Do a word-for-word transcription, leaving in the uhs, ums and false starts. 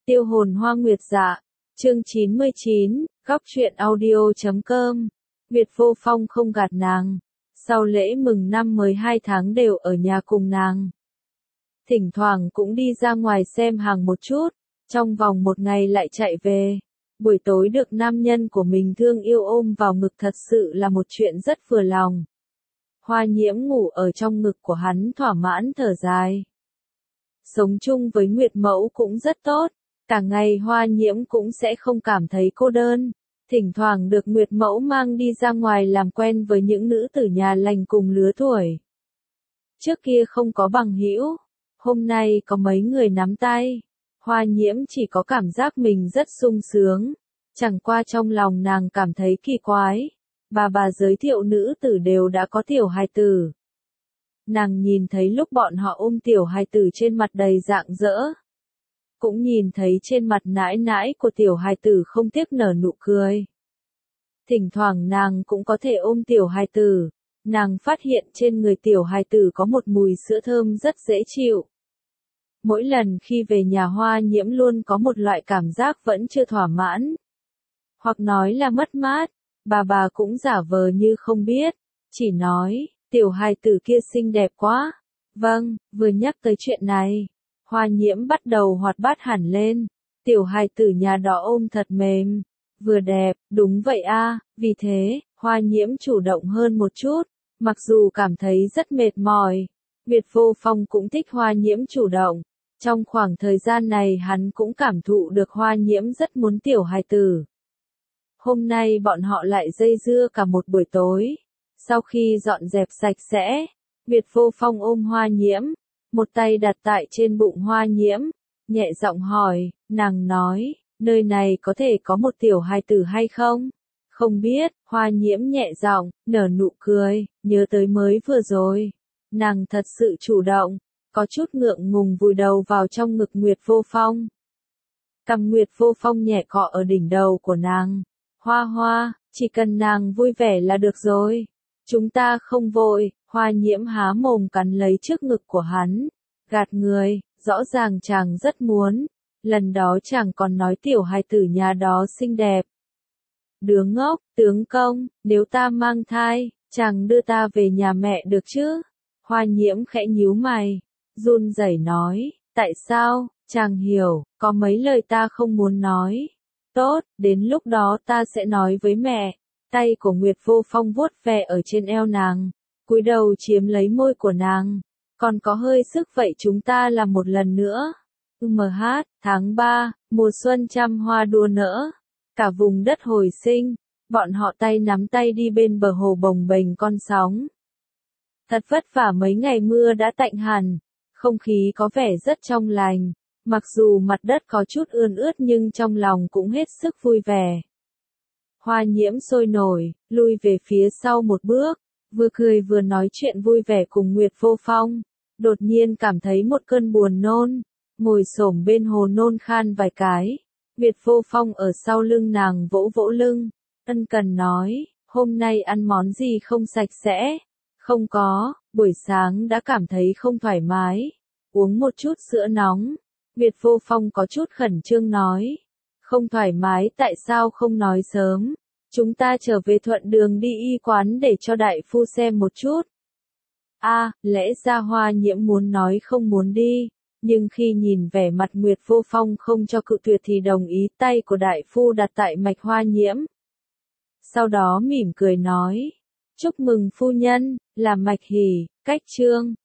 Tiêu hồn hoa nguyệt dạ, chương chín mươi chín, góc truyện audio chấm com. Nguyệt Vô Phong không gạt nàng. Sau lễ mừng năm mới hai tháng đều ở nhà cùng nàng. Thỉnh thoảng cũng đi ra ngoài xem hàng một chút, trong vòng một ngày lại chạy về. Buổi tối được nam nhân của mình thương yêu ôm vào ngực thật sự là một chuyện rất vừa lòng. Hoa Nhiễm ngủ ở trong ngực của hắn thỏa mãn thở dài. Sống chung với Nguyệt Mẫu cũng rất tốt, cả ngày Hoa Nhiễm cũng sẽ không cảm thấy cô đơn. Thỉnh thoảng được Nguyệt Mẫu mang đi ra ngoài làm quen với những nữ tử nhà lành cùng lứa tuổi. Trước kia không có bằng hữu, hôm nay có mấy người nắm tay. Hoa Nhiễm chỉ có cảm giác mình rất sung sướng, chẳng qua trong lòng nàng cảm thấy kỳ quái. Bà bà giới thiệu nữ tử đều đã có tiểu hài tử. Nàng nhìn thấy lúc bọn họ ôm tiểu hài tử trên mặt đầy rạng rỡ. Cũng nhìn thấy trên mặt nãi nãi của tiểu hài tử không tiếc nở nụ cười. Thỉnh thoảng nàng cũng có thể ôm tiểu hài tử. Nàng phát hiện trên người tiểu hài tử có một mùi sữa thơm rất dễ chịu. Mỗi lần khi về nhà Hoa Nhiễm luôn có một loại cảm giác vẫn chưa thỏa mãn. Hoặc nói là mất mát, bà bà cũng giả vờ như không biết, chỉ nói, tiểu hài tử kia xinh đẹp quá. Vâng, vừa nhắc tới chuyện này, Hoa Nhiễm bắt đầu hoạt bát hẳn lên, tiểu hài tử nhà đó ôm thật mềm, vừa đẹp, đúng vậy a, vì thế, Hoa Nhiễm chủ động hơn một chút, mặc dù cảm thấy rất mệt mỏi. Nguyệt Vô Phong cũng thích Hoa Nhiễm chủ động. Trong khoảng thời gian này hắn cũng cảm thụ được Hoa Nhiễm rất muốn tiểu hài tử. Hôm nay bọn họ lại dây dưa cả một buổi tối. Sau khi dọn dẹp sạch sẽ, Nguyệt Vô Phong ôm Hoa Nhiễm, một tay đặt tại trên bụng Hoa Nhiễm, nhẹ giọng hỏi, nàng nói, nơi này có thể có một tiểu hài tử hay không? Không biết, Hoa Nhiễm nhẹ giọng, nở nụ cười, nhớ tới mới vừa rồi. Nàng thật sự chủ động, có chút ngượng ngùng vùi đầu vào trong ngực Nguyệt Vô Phong. Cằm Nguyệt Vô Phong nhẹ cọ ở đỉnh đầu của nàng. Hoa Hoa, chỉ cần nàng vui vẻ là được rồi. Chúng ta không vội. Hoa Nhiễm há mồm cắn lấy trước ngực của hắn. Gạt người, rõ ràng chàng rất muốn. Lần đó chàng còn nói tiểu hài tử nhà đó xinh đẹp. Đứa ngốc, tướng công, nếu ta mang thai, chàng đưa ta về nhà mẹ được chứ? Hoa Nhiễm khẽ nhíu mày, run rẩy nói, tại sao? Chàng hiểu, có mấy lời ta không muốn nói. Tốt, đến lúc đó ta sẽ nói với mẹ. Tay của Nguyệt Vô Phong vuốt ve ở trên eo nàng, cúi đầu chiếm lấy môi của nàng. Còn có hơi sức vậy chúng ta làm một lần nữa. em hát, tháng ba, mùa xuân trăm hoa đua nở. Cả vùng đất hồi sinh, bọn họ tay nắm tay đi bên bờ hồ bồng bềnh con sóng. Thật vất vả mấy ngày mưa đã tạnh hẳn, không khí có vẻ rất trong lành. Mặc dù mặt đất có chút ươn ướt nhưng trong lòng cũng hết sức vui vẻ. Hoa Nhiễm sôi nổi, lui về phía sau một bước, vừa cười vừa nói chuyện vui vẻ cùng Nguyệt Vô Phong. Đột nhiên cảm thấy một cơn buồn nôn, ngồi xổm bên hồ nôn khan vài cái. Nguyệt Vô Phong ở sau lưng nàng vỗ vỗ lưng, ân cần nói, hôm nay ăn món gì không sạch sẽ? Không có, buổi sáng đã cảm thấy không thoải mái, uống một chút sữa nóng. Nguyệt Vô Phong có chút khẩn trương nói, không thoải mái tại sao không nói sớm, chúng ta trở về thuận đường đi y quán để cho đại phu xem một chút. A, à, lẽ ra Hoa Nhiễm muốn nói không muốn đi, nhưng khi nhìn vẻ mặt Nguyệt Vô Phong không cho cự tuyệt thì đồng ý. Tay của đại phu đặt tại mạch Hoa Nhiễm. Sau đó mỉm cười nói, chúc mừng phu nhân, là mạch hỉ, cách trương.